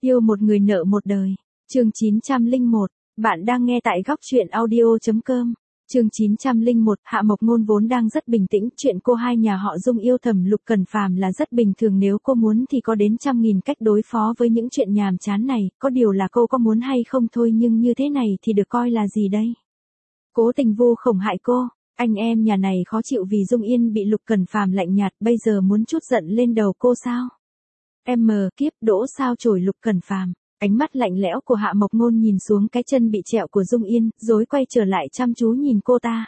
Yêu một người nợ một đời. Chương 901, bạn đang nghe tại góc truyện audio.com. Chương 901, Hạ Mộc Ngôn vốn đang rất bình tĩnh, chuyện cô hai nhà họ Dung yêu thầm Lục Cẩn Phàm là rất bình thường, nếu cô muốn thì có đến trăm nghìn cách đối phó với những chuyện nhàm chán này, có điều là cô có muốn hay không thôi, nhưng như thế này thì được coi là gì đây? Cố tình vu khống hại cô, anh em nhà này khó chịu vì Dung Yên bị Lục Cẩn Phàm lạnh nhạt, bây giờ muốn trút giận lên đầu cô sao? Kiếp đỗ sao chổi Lục Cẩn Phàm. Ánh mắt lạnh lẽo của Hạ Mộc Ngôn nhìn xuống cái chân bị trẹo của Dung Yên, rồi quay trở lại chăm chú nhìn cô ta.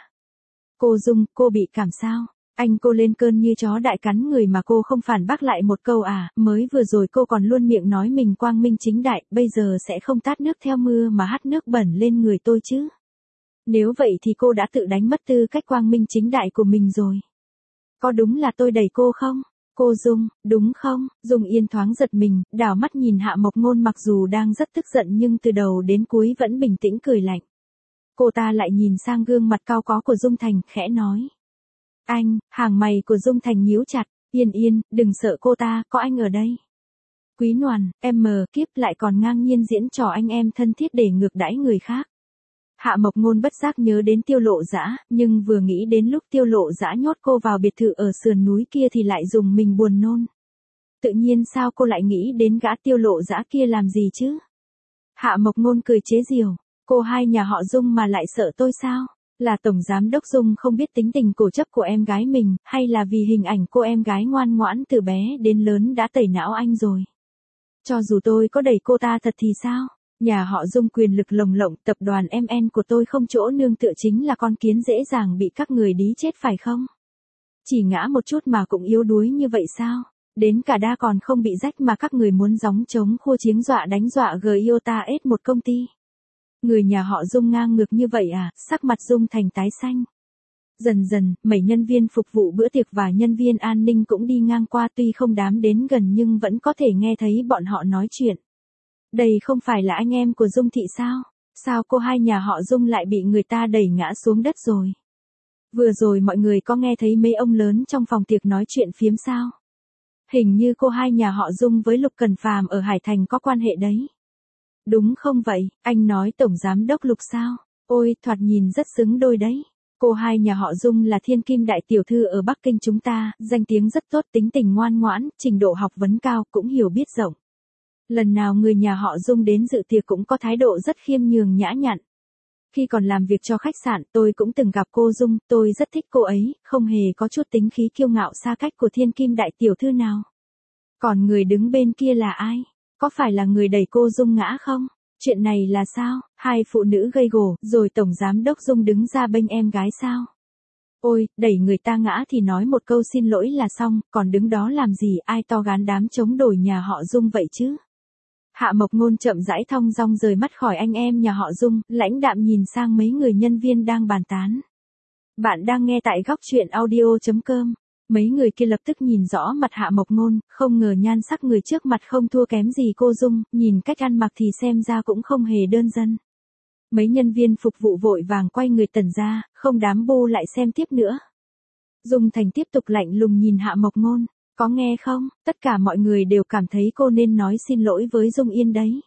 Cô Dung, cô bị cảm sao? Anh cô lên cơn như chó đại cắn người mà cô không phản bác lại một câu à? Mới vừa rồi cô còn luôn miệng nói mình quang minh chính đại, bây giờ sẽ không tát nước theo mưa mà hắt nước bẩn lên người tôi chứ? Nếu vậy thì cô đã tự đánh mất tư cách quang minh chính đại của mình rồi. Có đúng là tôi đẩy cô không? Cô Dung, đúng không? Dung Yên thoáng giật mình, đảo mắt nhìn Hạ Mộc Ngôn, mặc dù đang rất tức giận nhưng từ đầu đến cuối vẫn bình tĩnh cười lạnh. Cô ta lại nhìn sang gương mặt cao có của Dung Thành, khẽ nói. Anh, hàng mày của Dung Thành nhíu chặt, Yên, đừng sợ cô ta, có anh ở đây. Quý Noàn, kiếp lại còn ngang nhiên diễn trò anh em thân thiết để ngược đãi người khác. Hạ Mộc Ngôn bất giác nhớ đến Tiêu Lộ Dã, nhưng vừa nghĩ đến lúc Tiêu Lộ Dã nhốt cô vào biệt thự ở sườn núi kia thì lại dùng mình buồn nôn. Tự nhiên sao cô lại nghĩ đến gã Tiêu Lộ Dã kia làm gì chứ? Hạ Mộc Ngôn cười chế giễu, cô hai nhà họ Dung mà lại sợ tôi sao? Là tổng giám đốc Dung không biết tính tình cổ chấp của em gái mình, hay là vì hình ảnh cô em gái ngoan ngoãn từ bé đến lớn đã tẩy não anh rồi? Cho dù tôi có đẩy cô ta thật thì sao? Nhà họ Dung quyền lực lồng lộng, tập đoàn MN của tôi không chỗ nương tựa, chính là con kiến dễ dàng bị các người đí chết phải không? Chỉ ngã một chút mà cũng yếu đuối như vậy sao? Đến cả đa còn không bị rách mà các người muốn gióng trống khua chiếng dọa đánh dọa Giota ết một công ty. Người nhà họ Dung ngang ngược như vậy à? Sắc mặt Dung Thành tái xanh. Dần dần, mấy nhân viên phục vụ bữa tiệc và nhân viên an ninh cũng đi ngang qua, tuy không dám đến gần nhưng vẫn có thể nghe thấy bọn họ nói chuyện. Đây không phải là anh em của Dung Thị sao? Sao cô hai nhà họ Dung lại bị người ta đẩy ngã xuống đất rồi? Vừa rồi mọi người có nghe thấy mấy ông lớn trong phòng tiệc nói chuyện phiếm sao? Hình như cô hai nhà họ Dung với Lục Cẩn Phàm ở Hải Thành có quan hệ đấy. Đúng không vậy? Anh nói tổng giám đốc Lục sao? Ôi, thoạt nhìn rất xứng đôi đấy. Cô hai nhà họ Dung là thiên kim đại tiểu thư ở Bắc Kinh chúng ta, danh tiếng rất tốt, tính tình ngoan ngoãn, trình độ học vấn cao, cũng hiểu biết rộng. Lần nào người nhà họ Dung đến dự tiệc cũng có thái độ rất khiêm nhường nhã nhặn. Khi còn làm việc cho khách sạn tôi cũng từng gặp cô Dung, tôi rất thích cô ấy, không hề có chút tính khí kiêu ngạo xa cách của thiên kim đại tiểu thư nào. Còn người đứng bên kia là ai? Có phải là người đẩy cô Dung ngã không? Chuyện này là sao? Hai phụ nữ gây gổ, rồi tổng giám đốc Dung đứng ra bênh em gái sao? Ôi, đẩy người ta ngã thì nói một câu xin lỗi là xong, còn đứng đó làm gì, ai to gan đám chống đổi nhà họ Dung vậy chứ? Hạ Mộc Ngôn chậm rãi thong dong rời mắt khỏi anh em nhà họ Dung, lãnh đạm nhìn sang mấy người nhân viên đang bàn tán. Bạn đang nghe tại góc truyện audio.com. Mấy người kia lập tức nhìn rõ mặt Hạ Mộc Ngôn, không ngờ nhan sắc người trước mặt không thua kém gì cô Dung, nhìn cách ăn mặc thì xem ra cũng không hề đơn giản. Mấy nhân viên phục vụ vội vàng quay người tẩn ra, không đám bu lại xem tiếp nữa. Dung Thành tiếp tục lạnh lùng nhìn Hạ Mộc Ngôn. Có nghe không, tất cả mọi người đều cảm thấy cô nên nói xin lỗi với Dung Yên đấy.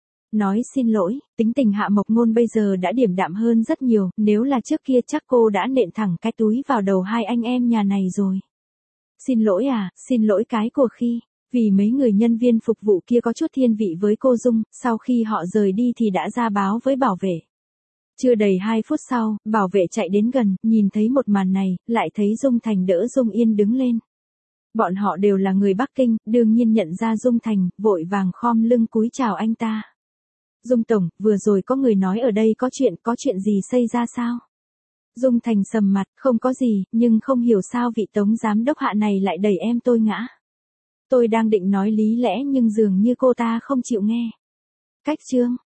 Nói xin lỗi, tính tình Hạ Mộc Ngôn bây giờ đã điềm đạm hơn rất nhiều, nếu là trước kia chắc cô đã nện thẳng cái túi vào đầu hai anh em nhà này rồi. Xin lỗi à, xin lỗi cái của khi, vì mấy người nhân viên phục vụ kia có chút thiên vị với cô Dung, sau khi họ rời đi thì đã ra báo với bảo vệ. Chưa đầy 2 phút sau, bảo vệ chạy đến gần, nhìn thấy một màn này, lại thấy Dung Thành đỡ Dung Yên đứng lên. Bọn họ đều là người Bắc Kinh, đương nhiên nhận ra Dung Thành, vội vàng khom lưng cúi chào anh ta. Dung Tổng, vừa rồi có người nói ở đây có chuyện gì xảy ra sao? Dung Thành sầm mặt, không có gì, nhưng không hiểu sao vị tống giám đốc Hạ này lại đẩy em tôi ngã. Tôi đang định nói lý lẽ nhưng dường như cô ta không chịu nghe. Cách chương.